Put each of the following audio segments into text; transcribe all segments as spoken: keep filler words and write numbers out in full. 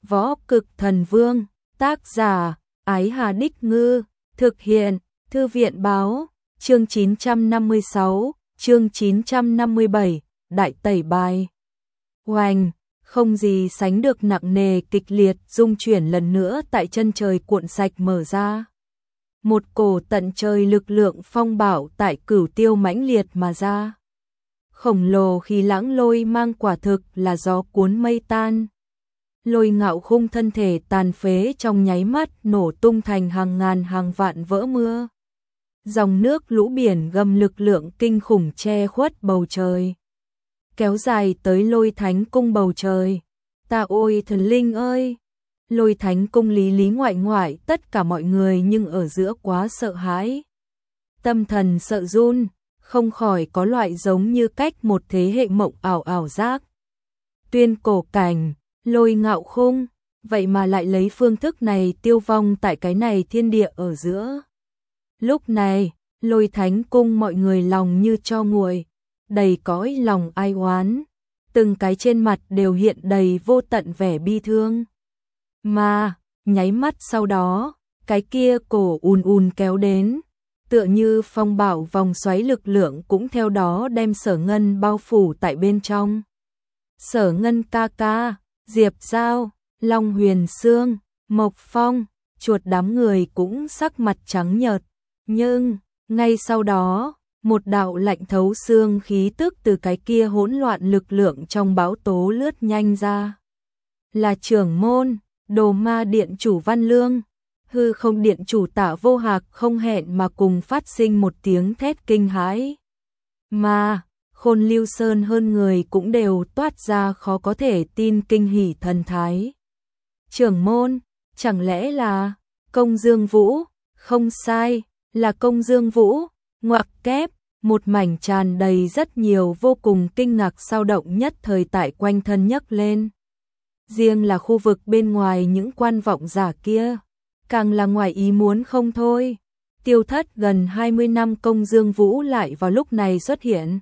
Võ Cực Thần Vương, tác giả, Ái Hà Đích Ngư, thực hiện, Thư viện báo, chương chín trăm năm mươi sáu, chương chín trăm năm mươi bảy, Đại Tẩy Bài. Oanh, không gì sánh được nặng nề kịch liệt rung chuyển lần nữa tại chân trời cuộn sạch mở ra. Một cổ tận trời lực lượng phong bạo tại Cửu Tiêu mãnh liệt mà ra. Khổng lồ khí lãng lôi mang quả thực là gió cuốn mây tan. Lôi Ngạo Khung thân thể tàn phế trong nháy mắt nổ tung thành hàng ngàn hàng vạn vỡ mưa. Dòng nước lũ biển gầm lực lượng kinh khủng che khuất bầu trời, kéo dài tới Lôi Thánh Cung bầu trời. Ta ôi thần linh ơi! Lôi Thánh Cung lý lý ngoại ngoại tất cả mọi người nhưng ở giữa quá sợ hãi. Tâm thần sợ run, không khỏi có loại giống như cách một thế hệ mộng ảo ảo giác. Tuyên cổ cảnh, Lôi Ngạo Khung, vậy mà lại lấy phương thức này tiêu vong tại cái này thiên địa ở giữa. Lúc này, Lôi Thánh Cung mọi người lòng như tro nguội, đầy cõi lòng ai oán, từng cái trên mặt đều hiện đầy vô tận vẻ bi thương. Mà, nháy mắt sau đó, cái kia cổ ùn ùn kéo đến, tựa như phong bạo vòng xoáy lực lượng cũng theo đó đem Sở Ngân bao phủ tại bên trong. Sở Ngân ca ca, Diệp Giao, Long Huyền Sương, Mộc Phong, chuột đám người cũng sắc mặt trắng nhợt, nhưng ngay sau đó, một đạo lạnh thấu xương khí tức từ cái kia hỗn loạn lực lượng trong bão tố lướt nhanh ra. Là trưởng môn, Đồ Ma Điện chủ Văn Lương, Hư Không Điện chủ Tạ Vô Hạc không hẹn mà cùng phát sinh một tiếng thét kinh hãi. Mà, Khôn Lưu Sơn hơn người cũng đều toát ra khó có thể tin kinh hỉ thần thái. Trưởng môn, chẳng lẽ là Công Dương Vũ? Không sai, là Công Dương Vũ. Ngoặc kép, một mảnh tràn đầy rất nhiều vô cùng kinh ngạc sao động nhất thời tại quanh thân nhấc lên. Riêng là khu vực bên ngoài những quan vọng giả kia, càng là ngoài ý muốn không thôi. Tiêu thất gần hai mươi năm Công Dương Vũ lại vào lúc này xuất hiện.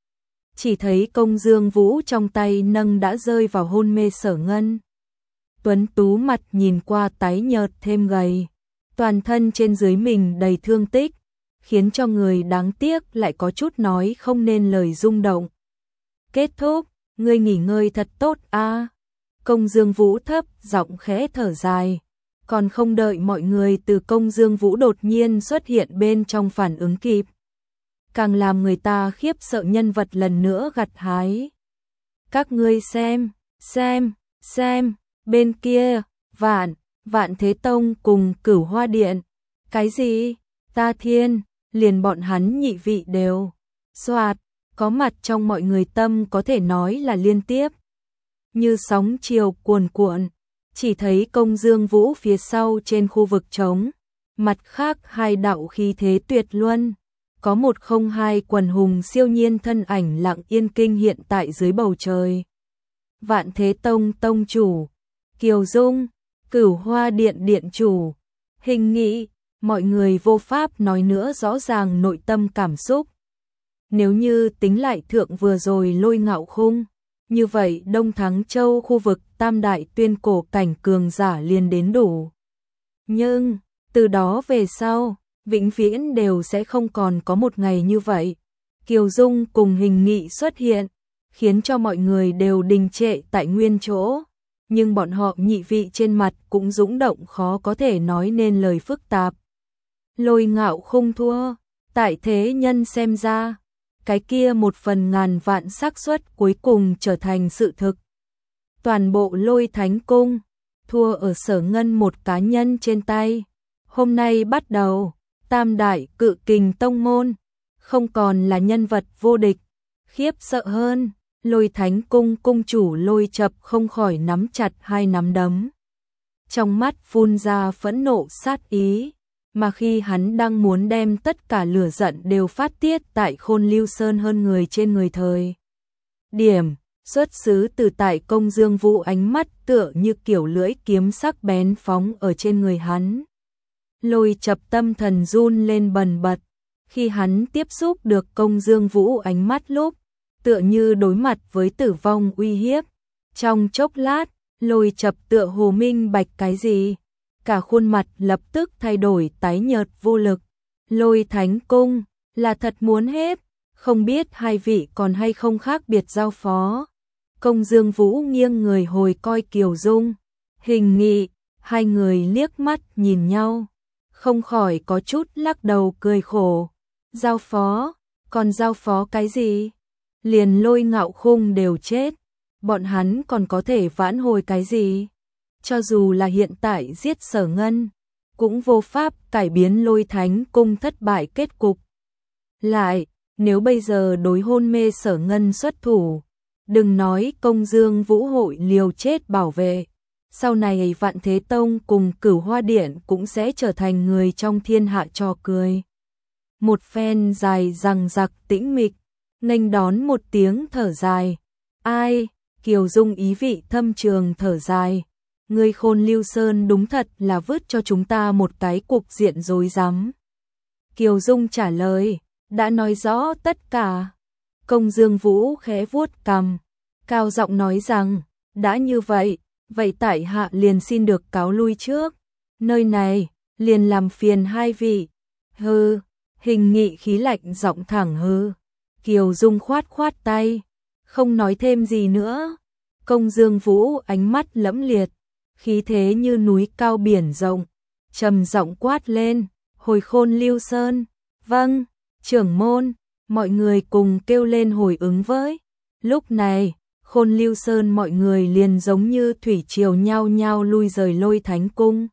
Chỉ thấy Công Dương Vũ trong tay nâng đã rơi vào hôn mê Sở Ngân. Tuấn tú mặt nhìn qua tái nhợt thêm gầy, toàn thân trên dưới mình đầy thương tích, khiến cho người đáng tiếc lại có chút nói không nên lời rung động. Kết thúc, ngươi nghỉ ngơi thật tốt a. À. Công Dương Vũ thấp giọng khẽ thở dài, còn không đợi mọi người từ Công Dương Vũ đột nhiên xuất hiện bên trong phản ứng kịp, càng làm người ta khiếp sợ nhân vật lần nữa gặt hái. Các ngươi xem, xem, xem, bên kia, Vạn, Vạn Thế Tông cùng Cửu Hoa Điện. Cái gì? Ta thiên, liền bọn hắn nhị vị đều. Soạt, có mặt trong mọi người tâm có thể nói là liên tiếp. Như sóng chiều cuồn cuộn, chỉ thấy Công Dương Vũ phía sau trên khu vực trống. Mặt khác hai đạo khí thế tuyệt luân. Có một không hai quần hùng siêu nhiên thân ảnh lặng yên kinh hiện tại dưới bầu trời. Vạn Thế Tông Tông chủ, Kiều Dung, Cửu Hoa Điện Điện chủ, Hình Nghị, mọi người vô pháp nói nữa rõ ràng nội tâm cảm xúc. Nếu như tính lại thượng vừa rồi Lôi Ngạo Khung, như vậy Đông Thắng Châu khu vực tam đại tuyên cổ cảnh cường giả liền đến đủ. Nhưng, từ đó về sau, vĩnh viễn đều sẽ không còn có một ngày như vậy. Kiều Dung cùng Hình Nghị xuất hiện, khiến cho mọi người đều đình trệ tại nguyên chỗ. Nhưng bọn họ nhị vị trên mặt cũng dũng động khó có thể nói nên lời phức tạp. Lôi Ngạo Khung thua, tại thế nhân xem ra, cái kia một phần ngàn vạn xác suất cuối cùng trở thành sự thực. Toàn bộ Lôi Thánh Cung, thua ở Sở Ngân một cá nhân trên tay. Hôm nay bắt đầu, tam đại cự kình tông môn, không còn là nhân vật vô địch. Khiếp sợ hơn, Lôi Thánh Cung cung chủ Lôi Chập không khỏi nắm chặt hai nắm đấm. Trong mắt phun ra phẫn nộ sát ý, mà khi hắn đang muốn đem tất cả lửa giận đều phát tiết tại Khôn Lưu Sơn hơn người trên người thời. Điểm, xuất xứ từ tại Công Dương Vũ ánh mắt tựa như kiểu lưỡi kiếm sắc bén phóng ở trên người hắn. Lôi Chập tâm thần run lên bần bật, khi hắn tiếp xúc được Công Dương Vũ ánh mắt lúc, tựa như đối mặt với tử vong uy hiếp. Trong chốc lát, Lôi Chập tựa hồ minh bạch cái gì, cả khuôn mặt lập tức thay đổi tái nhợt vô lực. Lôi Thánh Cung là thật muốn hết, không biết hai vị còn hay không khác biệt giao phó. Công Dương Vũ nghiêng người hồi coi Kiều Dung, Hình Nghị, hai người liếc mắt nhìn nhau, không khỏi có chút lắc đầu cười khổ. Giao phó, còn giao phó cái gì? Liền Lôi Ngạo Khung đều chết, bọn hắn còn có thể vãn hồi cái gì? Cho dù là hiện tại giết Sở Ngân, cũng vô pháp cải biến Lôi Thánh Cung thất bại kết cục. Lại, nếu bây giờ đối hôn mê Sở Ngân xuất thủ, đừng nói Công Dương Vũ hội liều chết bảo vệ, sau này Vạn Thế Tông cùng Cửu Hoa Điện cũng sẽ trở thành người trong thiên hạ trò cười. Một phen dài dằng dặc tĩnh mịch, nghênh đón một tiếng thở dài. Ai? Kiều Dung ý vị thâm trường thở dài. Ngươi Khôn Lưu Sơn đúng thật là vứt cho chúng ta một cái cục diện rối rắm. Kiều Dung trả lời, đã nói rõ tất cả. Công Dương Vũ khẽ vuốt cằm, cao giọng nói rằng, đã như vậy, vậy tại hạ liền xin được cáo lui trước. Nơi này, liền làm phiền hai vị. Hừ, Hình Nghị khí lạnh giọng thẳng hừ. Kiều Dung khoát khoát tay, không nói thêm gì nữa. Công Dương Vũ ánh mắt lẫm liệt, khí thế như núi cao biển rộng, trầm giọng quát lên, hồi Khôn Lưu Sơn. Vâng, trưởng môn, mọi người cùng kêu lên hồi ứng với. Lúc này, Khôn Lưu Sơn mọi người liền giống như thủy triều nhao nhao lui rời Lôi Thánh Cung.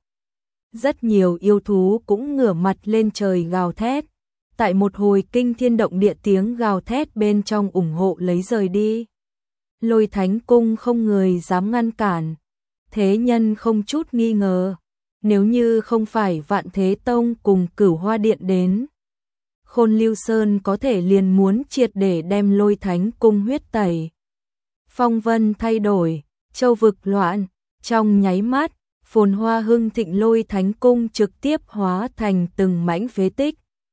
Rất nhiều yêu thú cũng ngửa mặt lên trời gào thét, tại một hồi kinh thiên động địa tiếng gào thét bên trong ủng hộ lấy rời đi. Lôi Thánh Cung không người dám ngăn cản, thế nhân không chút nghi ngờ, nếu như không phải Vạn Thế Tông cùng Cửu Hoa Điện đến, Khôn Lưu Sơn có thể liền muốn triệt để đem Lôi Thánh Cung huyết tẩy. Phong vân thay đổi, châu vực loạn, trong nháy mắt, phồn hoa hưng thịnh Lôi Thánh Cung trực tiếp hóa thành từng mảnh phế tích.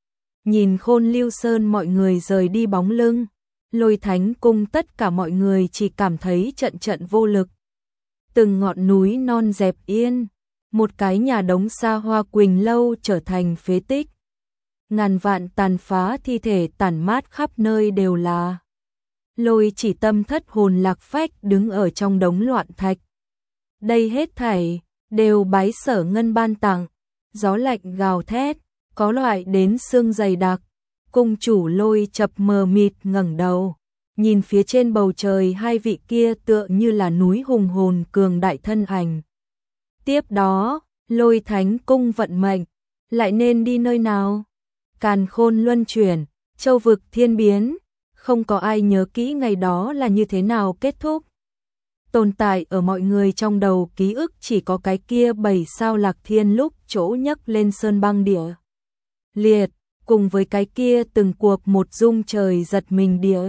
Nhìn Khôn Lưu Sơn mọi người rời đi bóng lưng, Lôi Thánh Cung tất cả mọi người chỉ cảm thấy trận trận vô lực. Từng ngọn núi non dẹp yên, một cái nhà đống xa hoa Quỳnh Lâu trở thành phế tích. Ngàn vạn tàn phá thi thể tàn mát khắp nơi đều là. Lôi Chỉ Tâm thất hồn lạc phách đứng ở trong đống loạn thạch. Đây hết thảy đều bái Sở Ngân ban tặng. Gió lạnh gào thét, có loại đến xương dày đặc. Cung chủ Lôi Chập mờ mịt ngẩng đầu, nhìn phía trên bầu trời hai vị kia tựa như là núi hùng hồn cường đại thân ảnh. Tiếp đó, Lôi Thánh Cung vận mệnh, lại nên đi nơi nào? Càn khôn luân chuyển, châu vực thiên biến, không có ai nhớ kỹ ngày đó là như thế nào kết thúc. Tồn tại ở mọi người trong đầu ký ức chỉ có cái kia bảy sao Lạc Thiên lúc chỗ nhấc lên sơn băng địa liệt, cùng với cái kia từng cuộc một rung trời giật mình địa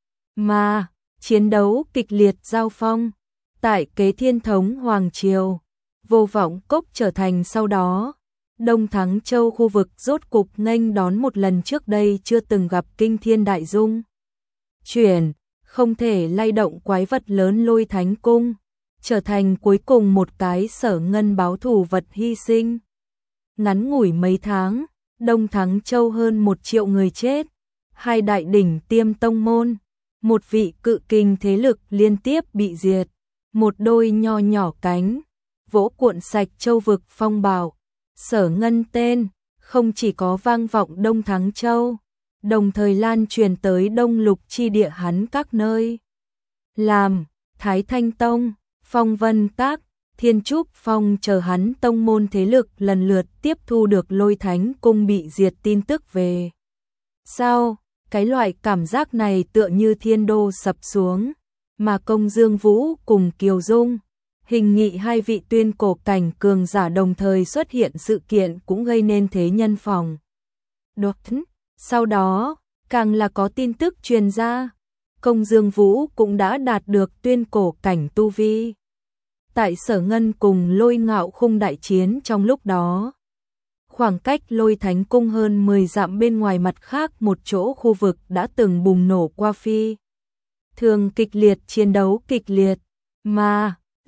mà chiến đấu kịch liệt giao phong tại Kế Thiên Thống Hoàng Triều. Vô Vọng Cốc trở thành sau đó Đông Thắng Châu khu vực rốt cục nghênh đón một lần trước đây chưa từng gặp kinh thiên đại dung chuyển, không thể lay động quái vật lớn Lôi Thánh Cung, trở thành cuối cùng một cái Sở Ngân báo thù vật hy sinh. Ngắn ngủi mấy tháng, Đông Thắng Châu hơn một triệu người chết, hai đại đỉnh tiêm tông môn, một vị cự kình thế lực liên tiếp bị diệt, một đôi nho nhỏ cánh vỗ cuộn sạch châu vực phong bạo. Sở Ngân tên không chỉ có vang vọng Đông Thắng Châu, đồng thời lan truyền tới Đông Lục chi địa hắn các nơi. Làm Thái Thanh Tông, Phong Vân Các, Thiên Trúc Phong chờ hắn tông môn thế lực lần lượt tiếp thu được Lôi Thánh Cung bị diệt tin tức về. Sao, cái loại cảm giác này tựa như thiên đô sập xuống, mà Công Dương Vũ cùng Kiều Dung, Hình Nghị hai vị tuyên cổ cảnh cường giả đồng thời xuất hiện sự kiện cũng gây nên thế nhân phòng. Đột sau đó, càng là có tin tức truyền ra, Công Dương Vũ cũng đã đạt được tuyên cổ cảnh tu vi. Tại Sở Ngân cùng Lôi Ngạo Khung đại chiến trong lúc đó, khoảng cách Lôi Thánh Cung hơn mười dặm bên ngoài mặt khác một chỗ khu vực đã từng bùng nổ qua phi thường kịch liệt chiến đấu kịch liệt, mà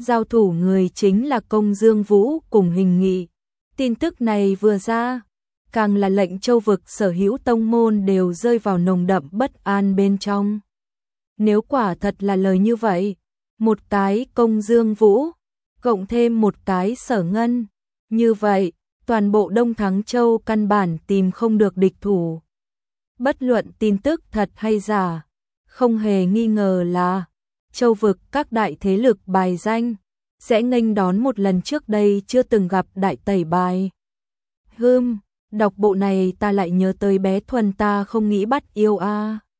Giao thủ người chính là Công Dương Vũ cùng Hình Nghị. Tin tức này vừa ra, càng là lệnh châu vực sở hữu tông môn đều rơi vào nồng đậm bất an bên trong. Nếu quả thật là lời như vậy, một cái Công Dương Vũ, cộng thêm một cái Sở Ngân, như vậy, toàn bộ Đông Thắng Châu căn bản tìm không được địch thủ. Bất luận tin tức thật hay giả, không hề nghi ngờ là châu vực các đại thế lực bài danh sẽ nghênh đón một lần trước đây chưa từng gặp đại tẩy bài. Hừm, đọc bộ này ta lại nhớ tới bé Thuần ta không nghĩ bắt yêu a. À.